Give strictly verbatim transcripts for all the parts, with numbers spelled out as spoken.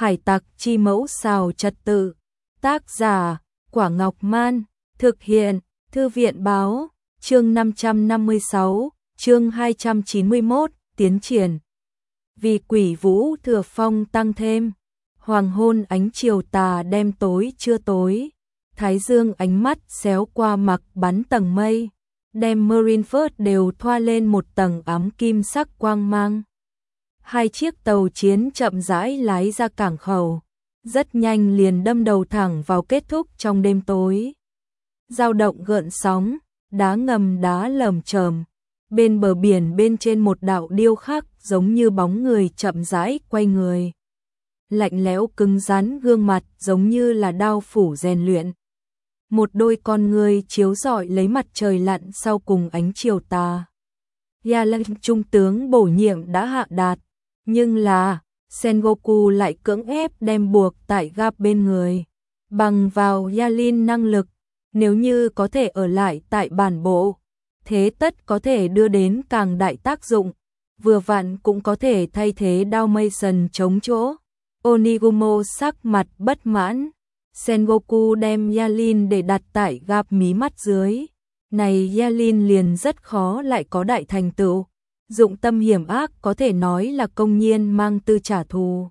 Hải tặc chi mẫu xào trật tự. Tác giả, Quả Ngọc Man. Thực hiện, Thư viện báo. Chương năm trăm năm mươi sáu, chương hai trăm chín mươi mốt, tiến triển. Vì quỷ vũ thừa phong tăng thêm. Hoàng hôn ánh chiều tà đem tối chưa tối. Thái dương ánh mắt xéo qua mặc bắn tầng mây. Đem Marineford đều thoa lên một tầng ám kim sắc quang mang. Hai chiếc tàu chiến chậm rãi lái ra cảng khẩu. Rất nhanh liền đâm đầu thẳng vào kết thúc trong đêm tối. Dao động gợn sóng, đá ngầm đá lởm chởm. Bên bờ biển bên trên một đạo điêu khắc giống như bóng người chậm rãi quay người. Lạnh lẽo cứng rắn gương mặt giống như là đao phủ rèn luyện. Một đôi con người chiếu rọi lấy mặt trời lặn sau cùng ánh chiều tà. Yalin trung tướng bổ nhiệm đã hạ đạt, nhưng là Sengoku lại cưỡng ép đem buộc tại Garp bên người. Bằng vào Yalin năng lực, nếu như có thể ở lại tại bản bộ, thế tất có thể đưa đến càng đại tác dụng, vừa vặn cũng có thể thay thế Đao Mason chống chỗ. Onigumo sắc mặt bất mãn. Sengoku đem Yalin để đặt tại Garp mí mắt dưới. Này Yalin liền rất khó lại có đại thành tựu. Dụng tâm hiểm ác có thể nói là công nhiên mang tư trả thù.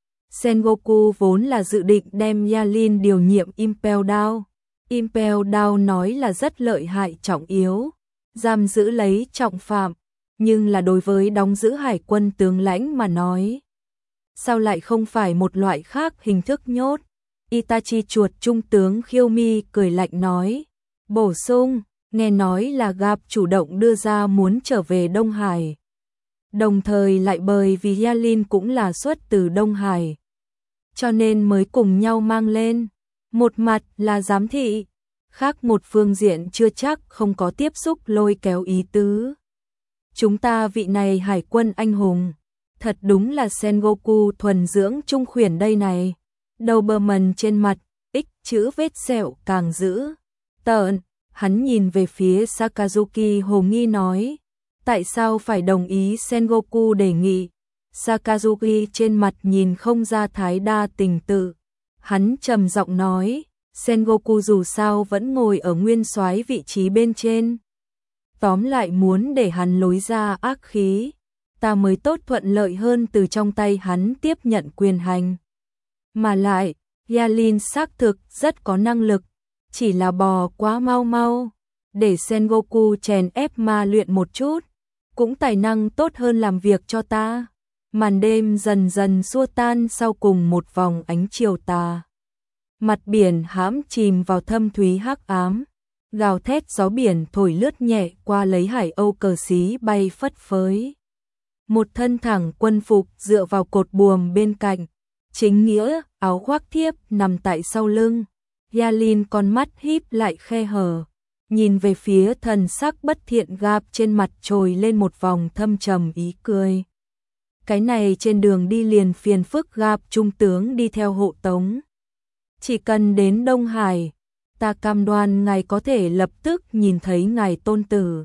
Sengoku vốn là dự định đem Yalin điều nhiệm Impel Down. Impel Down nói là rất lợi hại trọng yếu, giam giữ lấy trọng phạm, nhưng là đối với đóng giữ hải quân tướng lãnh mà nói. Sao lại không phải một loại khác hình thức nhốt? Itachi chuột trung tướng Khiêu-mi cười lạnh nói. Bổ sung, nghe nói là Garp chủ động đưa ra muốn trở về Đông Hải. Đồng thời lại bởi vì Yalin cũng là xuất từ Đông Hải, cho nên mới cùng nhau mang lên. Một mặt là giám thị, khác một phương diện chưa chắc không có tiếp xúc lôi kéo ý tứ. Chúng ta vị này hải quân anh hùng, thật đúng là Sengoku thuần dưỡng trung khuyển đây này. Đầu bờ mần trên mặt, x chữ vết sẹo càng dữ tợn. Hắn nhìn về phía Sakazuki hồ nghi nói, tại sao phải đồng ý Sengoku đề nghị? Sakazuki trên mặt nhìn không ra thái đa tình tự. Hắn trầm giọng nói, Sengoku dù sao vẫn ngồi ở nguyên soái vị trí bên trên. Tóm lại muốn để hắn lối ra ác khí, ta mới tốt thuận lợi hơn từ trong tay hắn tiếp nhận quyền hành. Mà lại, Yalin xác thực rất có năng lực, chỉ là bò quá mau mau, để Sengoku chèn ép ma luyện một chút, cũng tài năng tốt hơn làm việc cho ta. Màn đêm dần dần xua tan sau cùng một vòng ánh chiều tà. Mặt biển hãm chìm vào thâm thúy hắc ám, gào thét gió biển thổi lướt nhẹ qua lấy hải âu cờ xí bay phất phới. Một thân thẳng quân phục dựa vào cột buồm bên cạnh, chính nghĩa áo khoác thiếp nằm tại sau lưng. Yalin con mắt híp lại khe hở, nhìn về phía thần sắc bất thiện Garp, trên mặt trồi lên một vòng thâm trầm ý cười. Cái này trên đường đi liền phiền phức Garp trung tướng đi theo hộ tống. Chỉ cần đến Đông Hải, ta cam đoan ngài có thể lập tức nhìn thấy ngài tôn tử.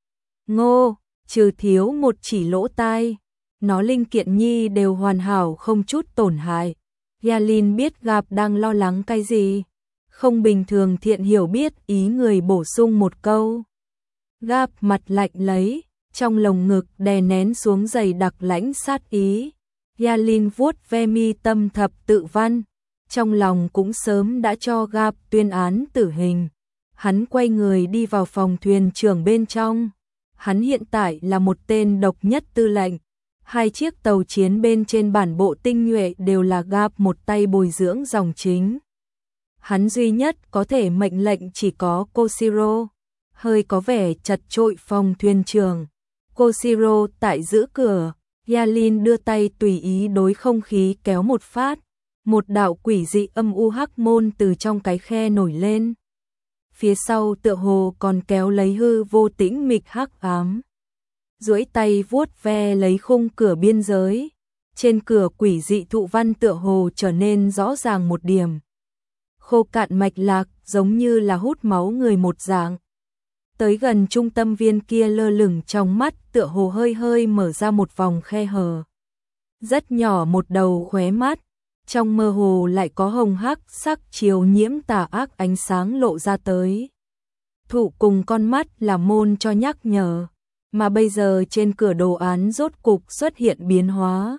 Ngô, trừ thiếu một chỉ lỗ tai, nó linh kiện nhi đều hoàn hảo không chút tổn hại. Yalin biết Garp đang lo lắng cái gì, không bình thường thiện hiểu biết ý người bổ sung một câu. Garp mặt lạnh lấy, trong lồng ngực đè nén xuống dày đặc lãnh sát ý. Yalin vuốt ve mi tâm thập tự văn, trong lòng cũng sớm đã cho Garp tuyên án tử hình. Hắn quay người đi vào phòng thuyền trưởng bên trong. Hắn hiện tại là một tên độc nhất tư lệnh. Hai chiếc tàu chiến bên trên bản bộ tinh nhuệ đều là Garp một tay bồi dưỡng dòng chính. Hắn duy nhất có thể mệnh lệnh chỉ có Koshiro. Hơi có vẻ chật chội phòng thuyền trưởng. Koshiro tại giữ cửa. Yalin đưa tay tùy ý đối không khí kéo một phát. Một đạo quỷ dị âm u hắc môn từ trong cái khe nổi lên. Phía sau tựa hồ còn kéo lấy hư vô tĩnh mịch hắc ám. Duỗi tay vuốt ve lấy khung cửa biên giới. Trên cửa quỷ dị thụ văn tựa hồ trở nên rõ ràng một điểm. Khô cạn mạch lạc giống như là hút máu người một dạng. Tới gần trung tâm viên kia lơ lửng trong mắt tựa hồ hơi hơi mở ra một vòng khe hở. Rất nhỏ một đầu khóe mắt, trong mơ hồ lại có hồng hắc sắc chiều nhiễm tà ác ánh sáng lộ ra tới. Thụ cùng con mắt là môn cho nhắc nhở, mà bây giờ trên cửa đồ án rốt cục xuất hiện biến hóa.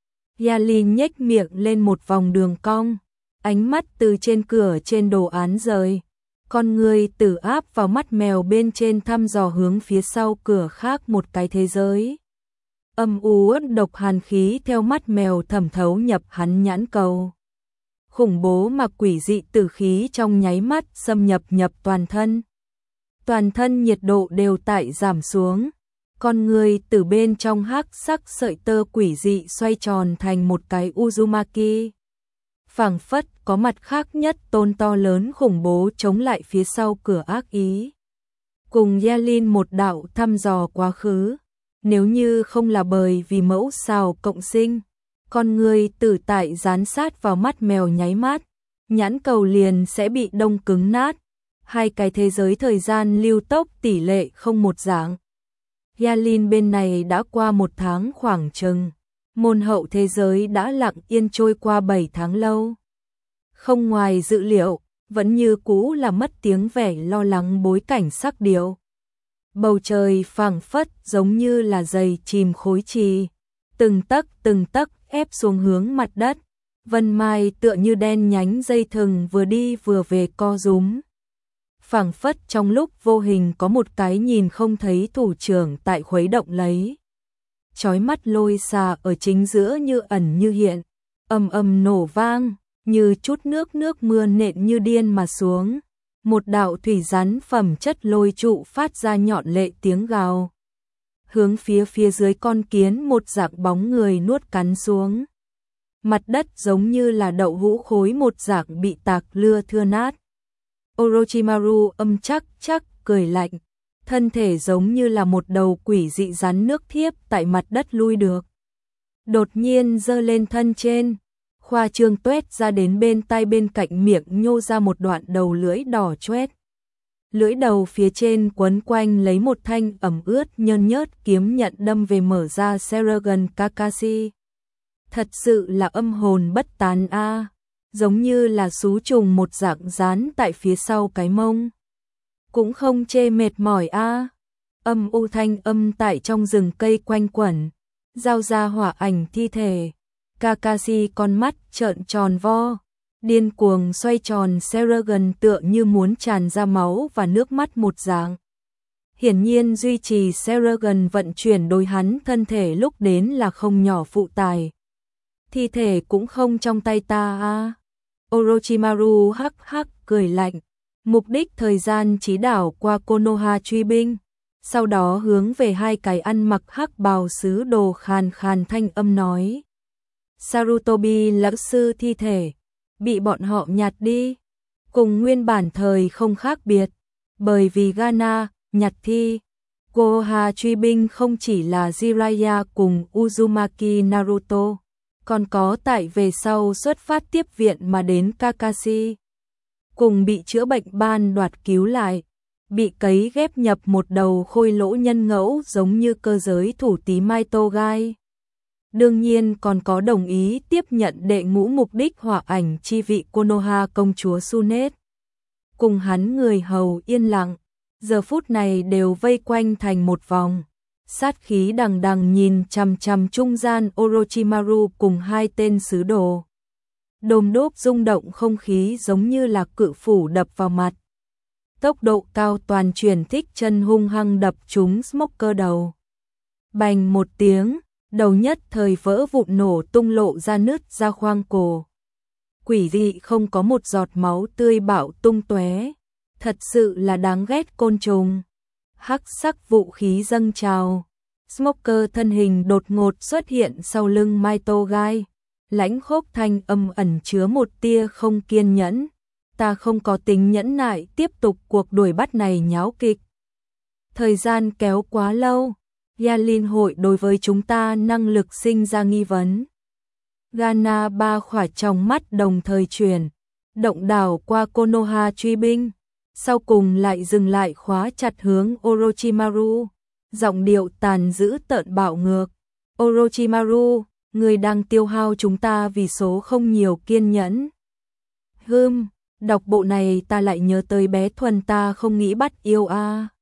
Yalin nhếch miệng lên một vòng đường cong, ánh mắt từ trên cửa trên đồ án rời. Con người tử áp vào mắt mèo bên trên thăm dò hướng phía sau cửa khác một cái thế giới. Âm u uất độc hàn khí theo mắt mèo thẩm thấu nhập hắn nhãn cầu. Khủng bố mà quỷ dị tử khí trong nháy mắt xâm nhập nhập toàn thân. Toàn thân nhiệt độ đều tại giảm xuống. Con người từ bên trong hắc sắc sợi tơ quỷ dị xoay tròn thành một cái Uzumaki. Phảng phất có mặt khác nhất tôn to lớn khủng bố chống lại phía sau cửa ác ý. Cùng Yalin một đạo thăm dò quá khứ. Nếu như không là bởi vì mẫu sao cộng sinh, con người tử tại dán sát vào mắt mèo nháy mắt, nhãn cầu liền sẽ bị đông cứng nát. Hai cái thế giới thời gian lưu tốc tỷ lệ không một dạng. Yalin bên này đã qua một tháng khoảng chừng, môn hậu thế giới đã lặng yên trôi qua bảy tháng lâu. Không ngoài dự liệu, vẫn như cũ là mất tiếng vẻ lo lắng bối cảnh sắc điệu. Bầu trời phảng phất giống như là dày chìm khối trì, từng tấc từng tấc ép xuống hướng mặt đất. Vân mai tựa như đen nhánh dây thừng vừa đi vừa về co rúm. Phảng phất trong lúc vô hình có một cái nhìn không thấy thủ trưởng tại khuấy động lấy. Chói mắt lôi xà ở chính giữa như ẩn như hiện, ầm ầm nổ vang, như chút nước nước mưa nện như điên mà xuống. Một đạo thủy rắn phẩm chất lôi trụ phát ra nhọn lệ tiếng gào. Hướng phía phía dưới con kiến một dạng bóng người nuốt cắn xuống. Mặt đất giống như là đậu hũ khối một dạng bị tạc lưa thưa nát. Orochimaru âm chắc chắc cười lạnh, thân thể giống như là một đầu quỷ dị rắn nước thiếp tại mặt đất lui được. Đột nhiên giơ lên thân trên, khoa trương tuét ra đến bên tay bên cạnh miệng nhô ra một đoạn đầu lưỡi đỏ choét. Lưỡi đầu phía trên quấn quanh lấy một thanh ẩm ướt nhơn nhớt kiếm nhận đâm về mở ra Seragon Kakashi. Thật sự là âm hồn bất tán a, à, giống như là sú trùng một dạng dán tại phía sau cái mông. Cũng không chê mệt mỏi a. À. Âm u thanh âm tại trong rừng cây quanh quẩn, giao ra hỏa ảnh thi thể. Kakashi con mắt trợn tròn vo, điên cuồng xoay tròn Seragon tựa như muốn tràn ra máu và nước mắt một dạng. Hiển nhiên duy trì Seragon vận chuyển đối hắn thân thể lúc đến là không nhỏ phụ tải. Thi thể cũng không trong tay ta a. À. Orochimaru hắc hắc cười lạnh, mục đích thời gian chỉ đảo qua Konoha truy binh, sau đó hướng về hai cái ăn mặc hắc bào sứ đồ khàn khàn thanh âm nói. Sarutobi lão sư thi thể, bị bọn họ nhặt đi, cùng nguyên bản thời không khác biệt, bởi vì Ghana, nhặt thi. Konoha truy binh không chỉ là Jiraiya cùng Uzumaki Naruto, còn có tại về sau xuất phát tiếp viện mà đến Kakashi. Cùng bị chữa bệnh ban đoạt cứu lại, bị cấy ghép nhập một đầu khôi lỗ nhân ngẫu giống như cơ giới thủ tí Mai Togai. Đương nhiên còn có đồng ý tiếp nhận đệ ngũ mục đích hỏa ảnh chi vị Konoha công chúa Sunet. Cùng hắn người hầu yên lặng, giờ phút này đều vây quanh thành một vòng. Sát khí đằng đằng nhìn chằm chằm trung gian Orochimaru cùng hai tên sứ đồ. Đôm đốp rung động không khí giống như là cự phủ đập vào mặt. Tốc độ cao toàn truyền thích chân hung hăng đập trúng Smoker đầu. Bành một tiếng, đầu nhất thời vỡ vụn nổ tung lộ ra nứt ra khoang cổ. Quỷ dị không có một giọt máu tươi bạo tung tóe, thật sự là đáng ghét côn trùng. Hắc sắc vũ khí dâng trào, Smoker thân hình đột ngột xuất hiện sau lưng Mai Togai, lãnh khốc thanh âm ẩn chứa một tia không kiên nhẫn. Ta không có tính nhẫn nại tiếp tục cuộc đuổi bắt này nháo kịch. Thời gian kéo quá lâu, Yalin hội đối với chúng ta năng lực sinh ra nghi vấn. Ghana ba khỏa trong mắt đồng thời chuyển, động đảo qua Konoha truy binh, sau cùng lại dừng lại khóa chặt hướng Orochimaru, giọng điệu tàn dữ tợn bạo ngược. Orochimaru, người đang tiêu hao chúng ta vì số không nhiều kiên nhẫn. Hừm, đọc bộ này ta lại nhớ tới bé Thuần ta không nghĩ bắt yêu a. À.